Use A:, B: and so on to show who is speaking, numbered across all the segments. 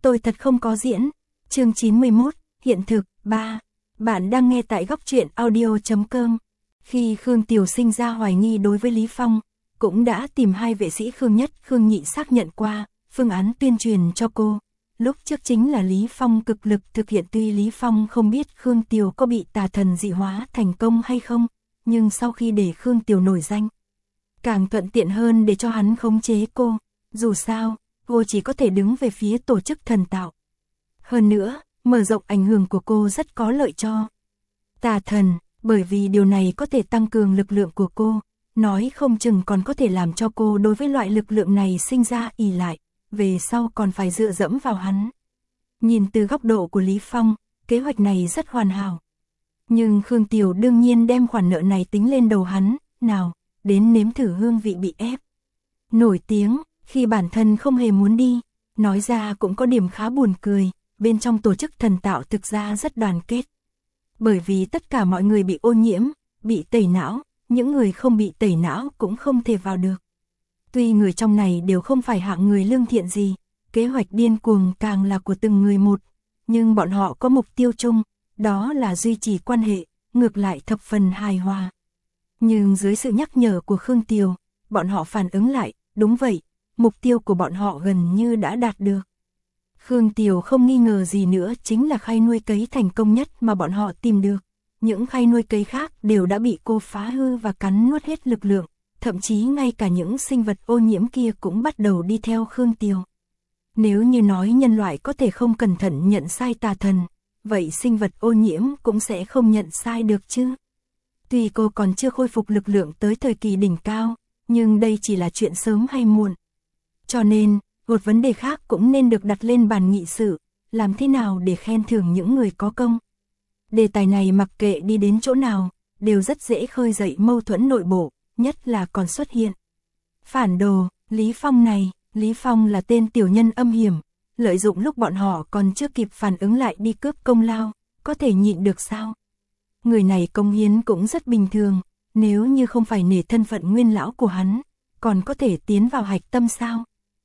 A: Tôi thật không có diễn. Chương 91, hiện thực, 3. Bạn đang nghe tại góc truyện audio.com. Khi Khương Tiều sinh ra hoài nghi đối với Lý Phong, cũng đã tìm hai vệ sĩ Khương Nhất, Khương Nhị xác nhận qua, phương án tuyên truyền cho cô. Lúc trước chính là Lý Phong cực lực thực hiện, tuy Lý Phong không biết Khương Tiều có bị tà thần dị hóa thành công hay không, nhưng sau khi để Khương Tiều nổi danh, càng thuận tiện hơn để cho hắn khống chế cô. Dù sao, cô chỉ có thể đứng về phía tổ chức thần tạo. Hơn nữa, mở rộng ảnh hưởng của cô rất có lợi cho tà thần, bởi vì điều này có thể tăng cường lực lượng của cô, nói không chừng còn có thể làm cho cô đối với loại lực lượng này sinh ra ỷ lại, về sau còn phải dựa dẫm vào hắn. Nhìn từ góc độ của Lý Phong, kế hoạch này rất hoàn hảo. Nhưng Khương Tiều đương nhiên đem khoản nợ này tính lên đầu hắn, nào, đến nếm thử hương vị bị ép nổi tiếng, khi bản thân không hề muốn đi, nói ra cũng có điểm khá buồn cười, bên trong tổ chức thần tạo thực ra rất đoàn kết. Bởi vì tất cả mọi người bị ô nhiễm, bị tẩy não, những người không bị tẩy não cũng không thể vào được. Tuy người trong này đều không phải hạng người lương thiện gì, kế hoạch điên cuồng càng là của từng người một, nhưng bọn họ có mục tiêu chung, đó là duy trì quan hệ, ngược lại thập phần hài hòa. Nhưng dưới sự nhắc nhở của Khương Tiều, bọn họ phản ứng lại, đúng vậy, mục tiêu của bọn họ gần như đã đạt được. Khương Tiều không nghi ngờ gì nữa chính là khay nuôi cấy thành công nhất mà bọn họ tìm được. Những khay nuôi cấy khác đều đã bị cô phá hư và cắn nuốt hết lực lượng, thậm chí ngay cả những sinh vật ô nhiễm kia cũng bắt đầu đi theo Khương Tiều. Nếu như nói nhân loại có thể không cẩn thận nhận sai tà thần, vậy sinh vật ô nhiễm cũng sẽ không nhận sai được chứ. Tuy cô còn chưa khôi phục lực lượng tới thời kỳ đỉnh cao, nhưng đây chỉ là chuyện sớm hay muộn. Cho nên, một vấn đề khác cũng nên được đặt lên bàn nghị sự, làm thế nào để khen thưởng những người có công. Đề tài này mặc kệ đi đến chỗ nào, đều rất dễ khơi dậy mâu thuẫn nội bộ, nhất là còn xuất hiện phản đồ. Lý Phong này, Lý Phong là tên tiểu nhân âm hiểm, lợi dụng lúc bọn họ còn chưa kịp phản ứng lại đi cướp công lao, có thể nhịn được sao? Người này công hiến cũng rất bình thường, nếu như không phải nể thân phận nguyên lão của hắn, còn có thể tiến vào hạch tâm sao?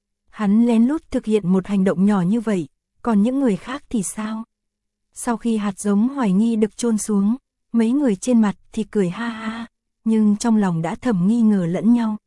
A: Hắn lén lút thực hiện một hành động nhỏ như vậy, còn những người khác thì sao? Sau khi hạt giống hoài nghi được chôn xuống, mấy người trên mặt thì cười ha ha, nhưng trong lòng đã thầm nghi ngờ lẫn nhau.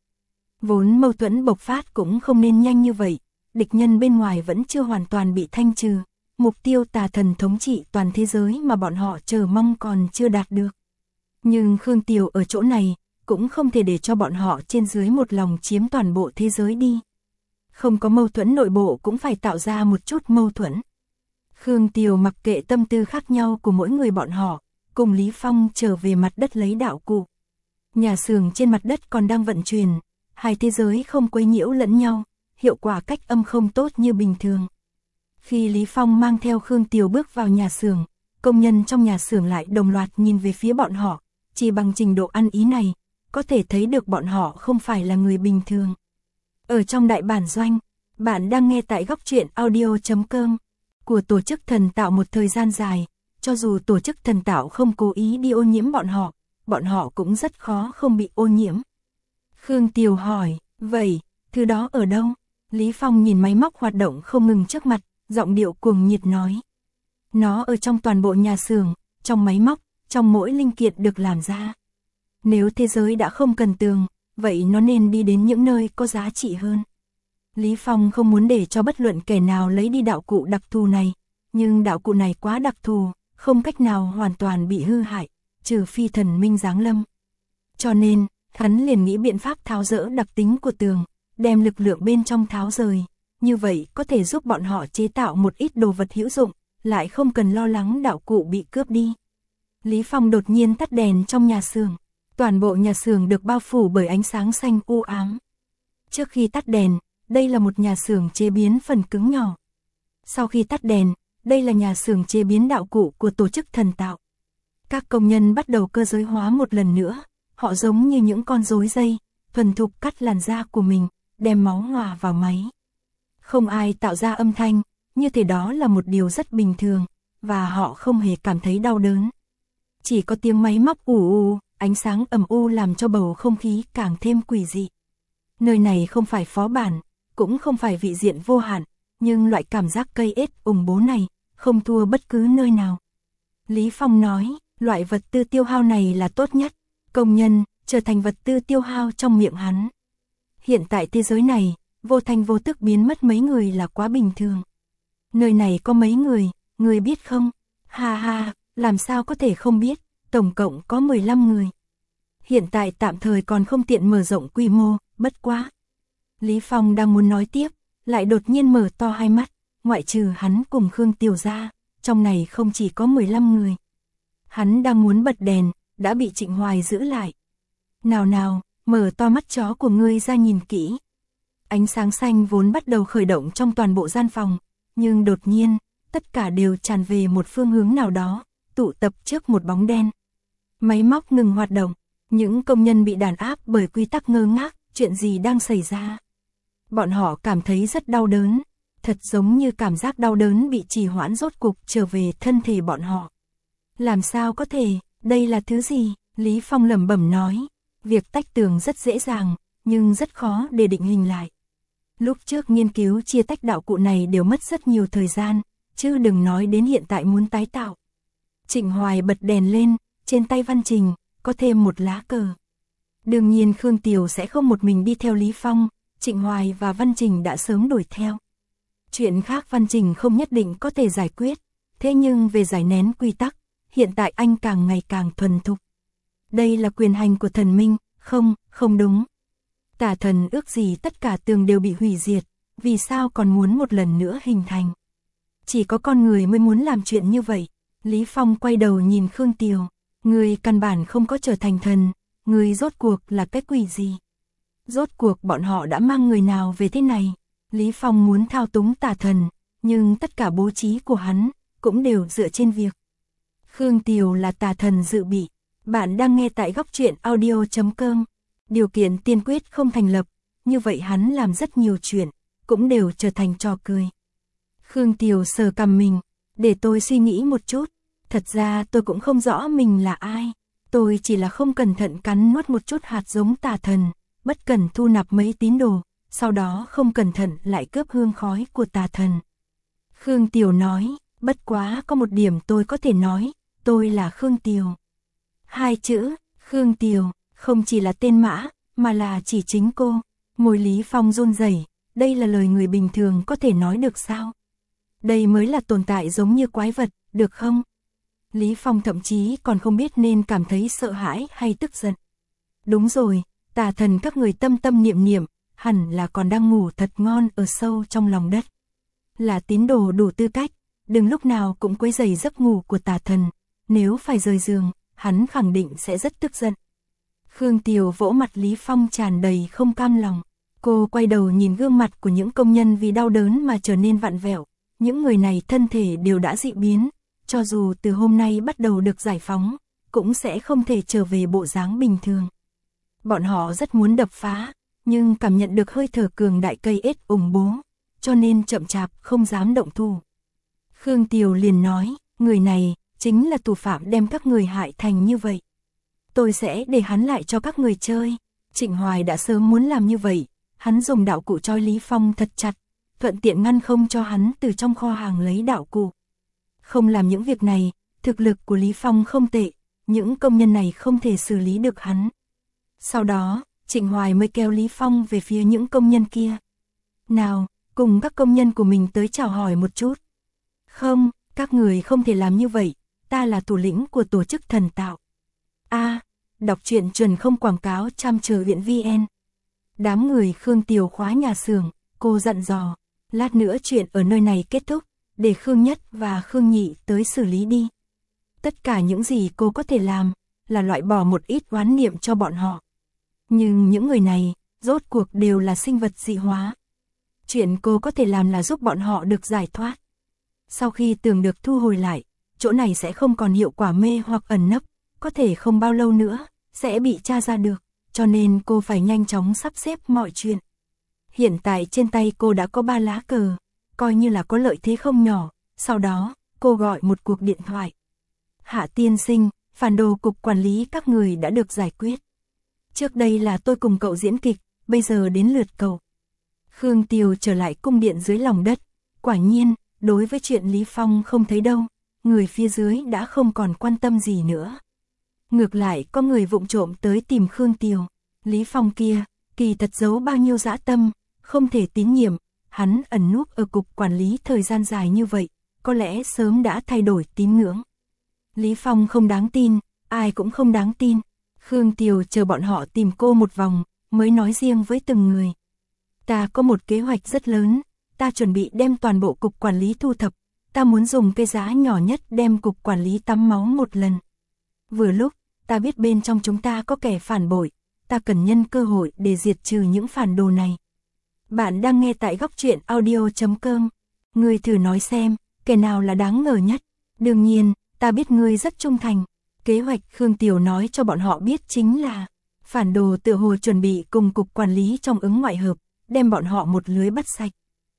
A: Vốn mâu thuẫn bộc phát cũng không nên nhanh như vậy, địch nhân bên ngoài vẫn chưa hoàn toàn bị thanh trừ, mục tiêu tà thần thống trị toàn thế giới mà bọn họ chờ mong còn chưa đạt được. Nhưng Khương Tiều ở chỗ này, cũng không thể để cho bọn họ trên dưới một lòng chiếm toàn bộ thế giới đi. Không có mâu thuẫn nội bộ cũng phải tạo ra một chút mâu thuẫn. Khương Tiều mặc kệ tâm tư khác nhau của mỗi người bọn họ, cùng Lý Phong trở về mặt đất lấy đạo cụ. Nhà xưởng trên mặt đất còn đang vận chuyển, hai thế giới không quấy nhiễu lẫn nhau, hiệu quả cách âm không tốt như bình thường. Khi Lý Phong mang theo Khương Tiều bước vào nhà xưởng, công nhân trong nhà xưởng lại đồng loạt nhìn về phía bọn họ, chỉ bằng trình độ ăn ý này, có thể thấy được bọn họ không phải là người bình thường. Ở trong đại bản doanh, bạn đang nghe tại góc truyện audio.com của tổ chức thần tạo một thời gian dài, cho dù tổ chức thần tạo không cố ý đi ô nhiễm bọn họ cũng rất khó không bị ô nhiễm. Khương Tiều hỏi, vậy, thứ đó ở đâu? Lý Phong nhìn máy móc hoạt động không ngừng trước mặt, giọng điệu cuồng nhiệt nói. Nó ở trong toàn bộ nhà xưởng, trong máy móc, trong mỗi linh kiện được làm ra. Nếu thế giới đã không cần tường, vậy nó nên đi đến những nơi có giá trị hơn. Lý Phong không muốn để cho bất luận kẻ nào lấy đi đạo cụ đặc thù này, nhưng đạo cụ này quá đặc thù, không cách nào hoàn toàn bị hư hại, trừ phi thần minh giáng lâm. Cho nên, hắn liền nghĩ biện pháp tháo dỡ đặc tính của tường, đem lực lượng bên trong tháo rời, như vậy có thể giúp bọn họ chế tạo một ít đồ vật hữu dụng, lại không cần lo lắng đạo cụ bị cướp đi. Lý Phong đột nhiên tắt đèn trong nhà xưởng, toàn bộ nhà xưởng được bao phủ bởi ánh sáng xanh u ám. Trước khi tắt đèn, đây là một nhà xưởng chế biến phần cứng nhỏ. Sau khi tắt đèn, đây là nhà xưởng chế biến đạo cụ của tổ chức thần tạo. Các công nhân bắt đầu cơ giới hóa một lần nữa, họ giống như những con rối dây, thuần thục cắt làn da của mình, đem máu hòa vào máy. Không ai tạo ra âm thanh, như thế đó là một điều rất bình thường, và họ không hề cảm thấy đau đớn. Chỉ có tiếng máy móc ù ù, ánh sáng ầm u làm cho bầu không khí càng thêm quỷ dị. Nơi này không phải phó bản, cũng không phải vị diện vô hạn, nhưng loại cảm giác cây ết ủng bố này, không thua bất cứ nơi nào. Lý Phong nói, loại vật tư tiêu hao này là tốt nhất, công nhân, trở thành vật tư tiêu hao trong miệng hắn. Hiện tại thế giới này, vô thanh vô tức biến mất mấy người là quá bình thường. Nơi này có mấy người biết không? Ha ha, làm sao có thể không biết, tổng cộng có 15 người. Hiện tại tạm thời còn không tiện mở rộng quy mô, bất quá. Lý Phong đang muốn nói tiếp, lại đột nhiên mở to hai mắt, ngoại trừ hắn cùng Khương Tiểu ra, trong này không chỉ có 15 người. Hắn đang muốn bật đèn, đã bị Trịnh Hoài giữ lại. Nào, mở to mắt chó của ngươi ra nhìn kỹ. Ánh sáng xanh vốn bắt đầu khởi động trong toàn bộ gian phòng, nhưng đột nhiên, tất cả đều tràn về một phương hướng nào đó, tụ tập trước một bóng đen. Máy móc ngừng hoạt động, những công nhân bị đàn áp bởi quy tắc ngơ ngác, chuyện gì đang xảy ra. Bọn họ cảm thấy rất đau đớn, thật giống như cảm giác đau đớn bị trì hoãn rốt cục trở về thân thể bọn họ. Làm sao có thể, đây là thứ gì? Lý Phong lẩm bẩm nói, việc tách tường rất dễ dàng, nhưng rất khó để định hình lại. Lúc trước nghiên cứu chia tách đạo cụ này đều mất rất nhiều thời gian, chứ đừng nói đến hiện tại muốn tái tạo. Trịnh Hoài bật đèn lên, trên tay Văn Trình, có thêm một lá cờ. Đương nhiên Khương Tiểu sẽ không một mình đi theo Lý Phong, Trịnh Hoài và Văn Trình đã sớm đuổi theo. Chuyện khác Văn Trình không nhất định có thể giải quyết, thế nhưng về giải nén quy tắc, hiện tại anh càng ngày càng thuần thục. Đây là quyền hành của thần minh, không đúng. Tà thần ước gì tất cả tường đều bị hủy diệt, vì sao còn muốn một lần nữa hình thành. Chỉ có con người mới muốn làm chuyện như vậy. Lý Phong quay đầu nhìn Khương Tiểu, người căn bản không có trở thành thần, người rốt cuộc là cái quỷ gì? Rốt cuộc bọn họ đã mang người nào về thế này? Lý Phong muốn thao túng tà thần, nhưng tất cả bố trí của hắn cũng đều dựa trên việc Khương Tiểu là tà thần dự bị. Bạn đang nghe tại góc truyện audio.com. Điều kiện tiên quyết không thành lập, như vậy hắn làm rất nhiều chuyện, cũng đều trở thành trò cười. Khương Tiểu sờ cằm mình, để tôi suy nghĩ một chút, thật ra tôi cũng không rõ mình là ai, tôi chỉ là không cẩn thận cắn nuốt một chút hạt giống tà thần, bất cẩn thu nạp mấy tín đồ, sau đó không cẩn thận lại cướp hương khói của tà thần. Khương Tiểu nói, bất quá có một điểm tôi có thể nói, tôi là Khương Tiểu. Hai chữ, Khương Tiểu, không chỉ là tên mã, mà là chỉ chính cô. Môi Lý Phong run rẩy, đây là lời người bình thường có thể nói được sao? Đây mới là tồn tại giống như quái vật, được không? Lý Phong thậm chí còn không biết nên cảm thấy sợ hãi hay tức giận. Đúng rồi, tà thần các người tâm tâm niệm niệm, hẳn là còn đang ngủ thật ngon ở sâu trong lòng đất. Là tín đồ đủ tư cách, đừng lúc nào cũng quấy rầy giấc ngủ của tà thần, nếu phải rời giường, hắn khẳng định sẽ rất tức giận. Khương Tiểu vỗ mặt Lý Phong tràn đầy không cam lòng. Cô quay đầu nhìn gương mặt của những công nhân vì đau đớn mà trở nên vặn vẹo. Những người này thân thể đều đã dị biến, cho dù từ hôm nay bắt đầu được giải phóng, cũng sẽ không thể trở về bộ dáng bình thường. Bọn họ rất muốn đập phá, nhưng cảm nhận được hơi thở cường đại cây ết ủng bố, cho nên chậm chạp không dám động thủ. Khương Tiểu liền nói, người này chính là thủ phạm đem các người hại thành như vậy. Tôi sẽ để hắn lại cho các người chơi. Trịnh Hoài đã sớm muốn làm như vậy, hắn dùng đạo cụ trói Lý Phong thật chặt, thuận tiện ngăn không cho hắn từ trong kho hàng lấy đạo cụ. Không làm những việc này, thực lực của Lý Phong không tệ, những công nhân này không thể xử lý được hắn. Sau đó, Trịnh Hoài mới kéo Lý Phong về phía những công nhân kia. Nào, cùng các công nhân của mình tới chào hỏi một chút. Không, các người không thể làm như vậy, ta là thủ lĩnh của tổ chức thần tạo. Đọc truyện chuẩn không quảng cáo chăm chờ viện VN. Đám người Khương Tiểu khóa nhà xưởng, cô dặn dò, lát nữa chuyện ở nơi này kết thúc, để Khương Nhất và Khương Nhị tới xử lý đi. Tất cả những gì cô có thể làm, là loại bỏ một ít oán niệm cho bọn họ. Nhưng những người này, rốt cuộc đều là sinh vật dị hóa. Chuyện cô có thể làm là giúp bọn họ được giải thoát. Sau khi tường được thu hồi lại, chỗ này sẽ không còn hiệu quả mê hoặc ẩn nấp, có thể không bao lâu nữa, sẽ bị tra ra được, cho nên cô phải nhanh chóng sắp xếp mọi chuyện. Hiện tại trên tay cô đã có 3 lá cờ, coi như là có lợi thế không nhỏ, sau đó, cô gọi một cuộc điện thoại. Hạ tiên sinh, phản đồ cục quản lý các người đã được giải quyết. Trước đây là tôi cùng cậu diễn kịch, bây giờ đến lượt cậu. Khương Tiểu trở lại cung điện dưới lòng đất, Quả nhiên, đối với chuyện Lý Phong không thấy đâu, người phía dưới đã không còn quan tâm gì nữa. Ngược lại có người vụng trộm tới tìm Khương Tiều. Lý Phong kia, kỳ thật giấu bao nhiêu dã tâm, không thể tín nhiệm, hắn ẩn núp ở cục quản lý thời gian dài như vậy, có lẽ sớm đã thay đổi tín ngưỡng. Lý Phong không đáng tin, ai cũng không đáng tin. Khương Tiều chờ bọn họ tìm cô một vòng, mới nói riêng với từng người. Ta có một kế hoạch rất lớn, ta chuẩn bị đem toàn bộ cục quản lý thu thập, ta muốn dùng cái giá nhỏ nhất đem cục quản lý tắm máu một lần. Vừa lúc, ta biết bên trong chúng ta có kẻ phản bội, ta cần nhân cơ hội để diệt trừ những phản đồ này. Bạn đang nghe tại góc truyện audio.com. Ngươi thử nói xem, kẻ nào là đáng ngờ nhất. Đương nhiên, ta biết ngươi rất trung thành. Kế hoạch Khương Tiều nói cho bọn họ biết chính là phản đồ tựa hồ chuẩn bị cùng cục quản lý trong ứng ngoại hợp, đem bọn họ một lưới bắt sạch.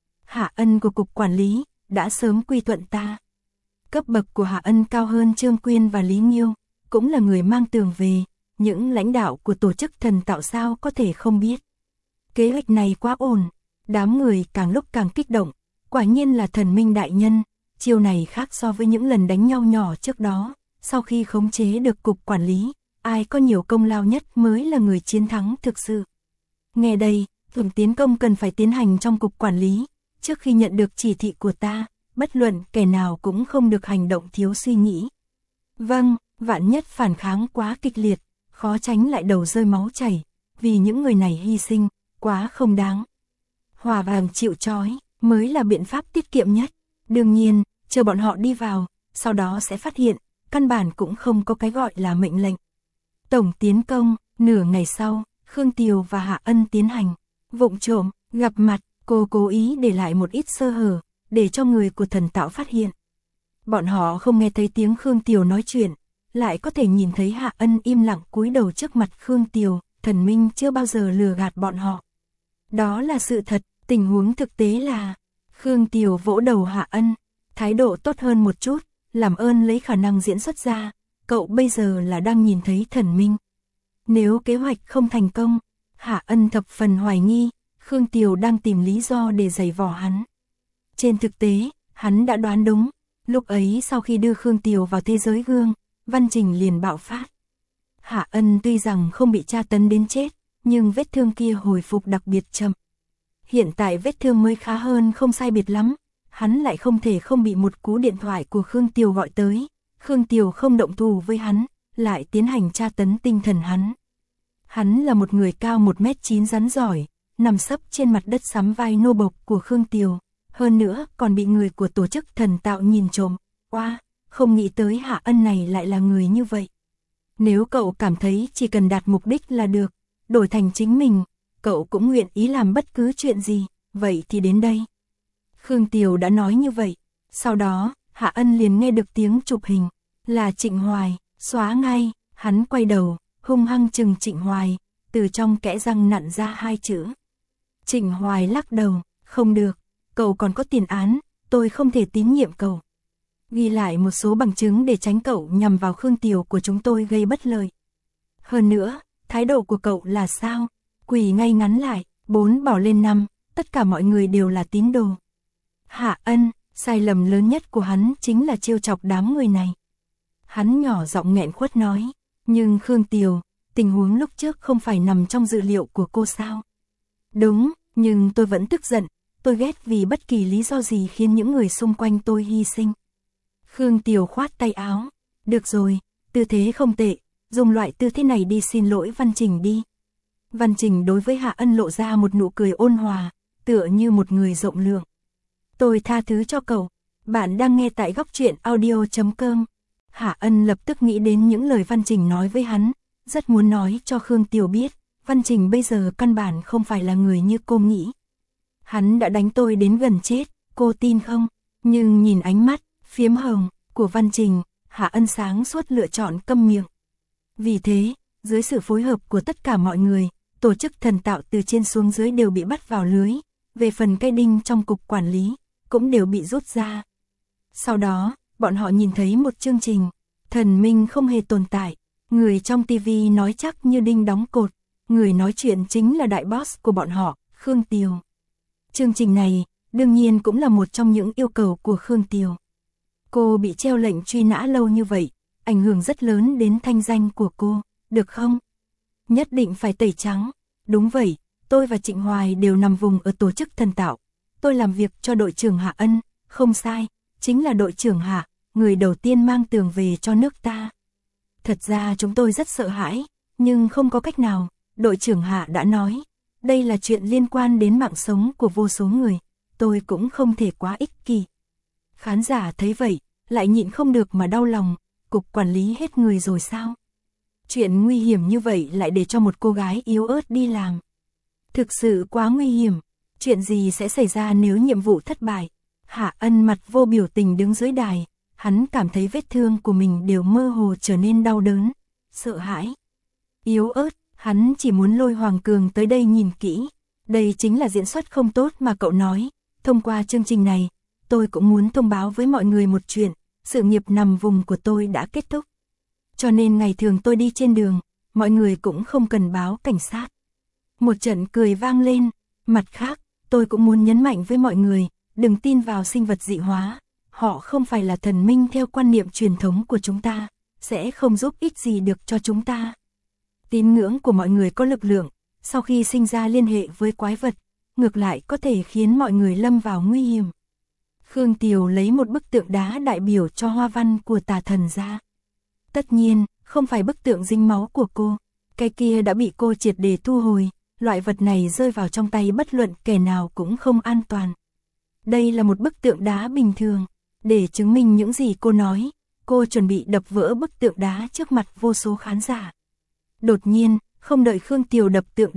A: Hạ Ân của cục quản lý đã sớm quy thuận ta. Cấp bậc của Hạ Ân cao hơn Trương Quyên và Lý Nghiêu, cũng là người mang tường về, những lãnh đạo của tổ chức thần tạo sao có thể không biết. Kế hoạch này quá ổn, đám người càng lúc càng kích động, quả nhiên là thần minh đại nhân, chiêu này khác so với những lần đánh nhau nhỏ trước đó, sau khi khống chế được cục quản lý, ai có nhiều công lao nhất mới là người chiến thắng thực sự. Nghe đây, thường tiến công cần phải tiến hành trong cục quản lý, trước khi nhận được chỉ thị của ta, bất luận kẻ nào cũng không được hành động thiếu suy nghĩ. Vâng, vạn nhất phản kháng quá kịch liệt, khó tránh lại đầu rơi máu chảy, vì những người này hy sinh, quá không đáng. Hòa vàng chịu trói, mới là biện pháp tiết kiệm nhất. Đương nhiên, chờ bọn họ đi vào, sau đó sẽ phát hiện, căn bản cũng không có cái gọi là mệnh lệnh. Tổng tiến công, nửa ngày sau, Khương Tiều và Hạ Ân tiến hành. Vụng trộm, gặp mặt, cô cố ý để lại một ít sơ hở, để cho người của thần tạo phát hiện. Bọn họ không nghe thấy tiếng Khương Tiều nói chuyện, lại có thể nhìn thấy Hạ Ân im lặng cúi đầu trước mặt Khương Tiều, thần minh chưa bao giờ lừa gạt bọn họ. Đó là sự thật, tình huống thực tế là, Khương Tiều vỗ đầu Hạ Ân, thái độ tốt hơn một chút, làm ơn lấy khả năng diễn xuất ra, cậu bây giờ là đang nhìn thấy thần minh. Nếu kế hoạch không thành công, Hạ Ân thập phần hoài nghi, Khương Tiều đang tìm lý do để giày vò hắn. Trên thực tế, hắn đã đoán đúng, lúc ấy sau khi đưa Khương Tiều vào thế giới gương, Văn Trình liền bạo phát. Hạ Ân tuy rằng không bị tra tấn đến chết, nhưng vết thương kia hồi phục đặc biệt chậm. Hiện tại vết thương mới khá hơn không sai biệt lắm, hắn lại không thể không bị một cú điện thoại của Khương Tiều gọi tới. Khương Tiều không động thủ với hắn, lại tiến hành tra tấn tinh thần hắn. Hắn là một người cao 1m9 rắn giỏi, nằm sấp trên mặt đất sắm vai nô bộc của Khương Tiều, hơn nữa còn bị người của tổ chức thần tạo nhìn trộm. Oa, không nghĩ tới Hạ Ân này lại là người như vậy. Nếu cậu cảm thấy chỉ cần đạt mục đích là được, đổi thành chính mình, cậu cũng nguyện ý làm bất cứ chuyện gì, vậy thì đến đây. Khương Tiều đã nói như vậy, sau đó, Hạ Ân liền nghe được tiếng chụp hình, là Trịnh Hoài, xóa ngay, hắn quay đầu, hung hăng chừng Trịnh Hoài, từ trong kẽ răng nặn ra 2 chữ. Trịnh Hoài lắc đầu, không được, cậu còn có tiền án, tôi không thể tín nhiệm cậu. Ghi lại một số bằng chứng để tránh cậu nhằm vào Khương Tiều của chúng tôi gây bất lợi. Hơn nữa, thái độ của cậu là sao? Quỳ ngay ngắn lại, 4 bỏ lên 5, tất cả mọi người đều là tín đồ. Hạ Ân, sai lầm lớn nhất của hắn chính là trêu chọc đám người này. Hắn nhỏ giọng nghẹn khuất nói, nhưng Khương Tiều, tình huống lúc trước không phải nằm trong dự liệu của cô sao? Đúng, nhưng tôi vẫn tức giận, tôi ghét vì bất kỳ lý do gì khiến những người xung quanh tôi hy sinh. Khương Tiều khoát tay áo, được rồi, tư thế không tệ, dùng loại tư thế này đi xin lỗi Văn Trình đi. Văn Trình đối với Hạ Ân lộ ra một nụ cười ôn hòa, tựa như một người rộng lượng. Tôi tha thứ cho cậu, bạn đang nghe tại góc truyện audio.com. Hạ Ân lập tức nghĩ đến những lời Văn Trình nói với hắn, rất muốn nói cho Khương Tiều biết, Văn Trình bây giờ căn bản không phải là người như cô nghĩ. Hắn đã đánh tôi đến gần chết, cô tin không? Nhưng nhìn ánh mắt, phiếm hồng, của Văn Trình, Hạ Ân sáng suốt lựa chọn câm miệng. Vì thế, dưới sự phối hợp của tất cả mọi người, tổ chức thần tạo từ trên xuống dưới đều bị bắt vào lưới, về phần cây đinh trong cục quản lý, cũng đều bị rút ra. Sau đó, bọn họ nhìn thấy một chương trình, thần minh không hề tồn tại, người trong TV nói chắc như đinh đóng cột, người nói chuyện chính là đại boss của bọn họ, Khương Tiều. Chương trình này, đương nhiên cũng là một trong những yêu cầu của Khương Tiều. Cô bị treo lệnh truy nã lâu như vậy, ảnh hưởng rất lớn đến thanh danh của cô, được không? Nhất định phải tẩy trắng. Đúng vậy, tôi và Trịnh Hoài đều nằm vùng ở tổ chức thần tạo. Tôi làm việc cho đội trưởng Hạ Ân, không sai, chính là đội trưởng Hạ, người đầu tiên mang tường về cho nước ta. Thật ra chúng tôi rất sợ hãi, nhưng không có cách nào, đội trưởng Hạ đã nói. Đây là chuyện liên quan đến mạng sống của vô số người, tôi cũng không thể quá ích kỷ. Khán giả thấy vậy, lại nhịn không được mà đau lòng, cục quản lý hết người rồi sao? Chuyện nguy hiểm như vậy lại để cho một cô gái yếu ớt đi làm. Thực sự quá nguy hiểm, chuyện gì sẽ xảy ra nếu nhiệm vụ thất bại? Hạ Ân mặt vô biểu tình đứng dưới đài, hắn cảm thấy vết thương của mình đều mơ hồ trở nên đau đớn, sợ hãi. Yếu ớt, hắn chỉ muốn lôi Hoàng Cường tới đây nhìn kỹ. Đây chính là diễn xuất không tốt mà cậu nói. Thông qua chương trình này, tôi cũng muốn thông báo với mọi người một chuyện, sự nghiệp nằm vùng của tôi đã kết thúc. Cho nên ngày thường tôi đi trên đường, mọi người cũng không cần báo cảnh sát. Một trận cười vang lên, mặt khác, tôi cũng muốn nhấn mạnh với mọi người, đừng tin vào sinh vật dị hóa. Họ không phải là thần minh theo quan niệm truyền thống của chúng ta, sẽ không giúp ích gì được cho chúng ta. Tín ngưỡng của mọi người có lực lượng, sau khi sinh ra liên hệ với quái vật, ngược lại có thể khiến mọi người lâm vào nguy hiểm. Khương Tiều lấy một bức tượng đá đại biểu cho hoa văn của tà thần ra. Tất nhiên, không phải bức tượng dính máu của cô, cái kia đã bị cô triệt để thu hồi, loại vật này rơi vào trong tay bất luận kẻ nào cũng không an toàn. Đây là một bức tượng đá bình thường, để chứng minh những gì cô nói, cô chuẩn bị đập vỡ bức tượng đá trước mặt vô số khán giả. Đột nhiên, không đợi Khương Tiều đập tượng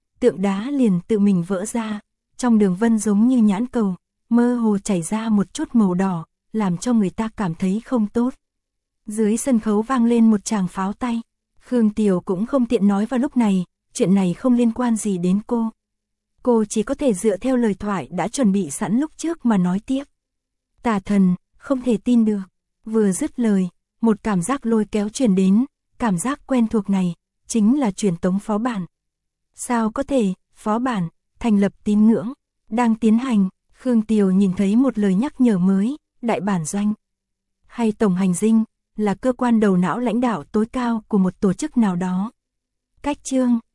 A: đá liền tự mình vỡ ra, trong đường vân giống như nhãn cầu, mơ hồ chảy ra một chút màu đỏ, làm cho người ta cảm thấy không tốt. Dưới sân khấu vang lên một tràng pháo tay, Khương Tiều cũng không tiện nói vào lúc này, chuyện này không liên quan gì đến cô. Cô chỉ có thể dựa theo lời thoại đã chuẩn bị sẵn lúc trước mà nói tiếp. Tà thần, không thể tin được. Vừa dứt lời, một cảm giác lôi kéo truyền đến, cảm giác quen thuộc này, chính là truyền tống phó bản. Sao có thể, phó bản, thành lập tín ngưỡng, đang tiến hành, Khương Tiều nhìn thấy một lời nhắc nhở mới, đại bản doanh. Hay tổng hành dinh, là cơ quan đầu não lãnh đạo tối cao của một tổ chức nào đó. Cách chương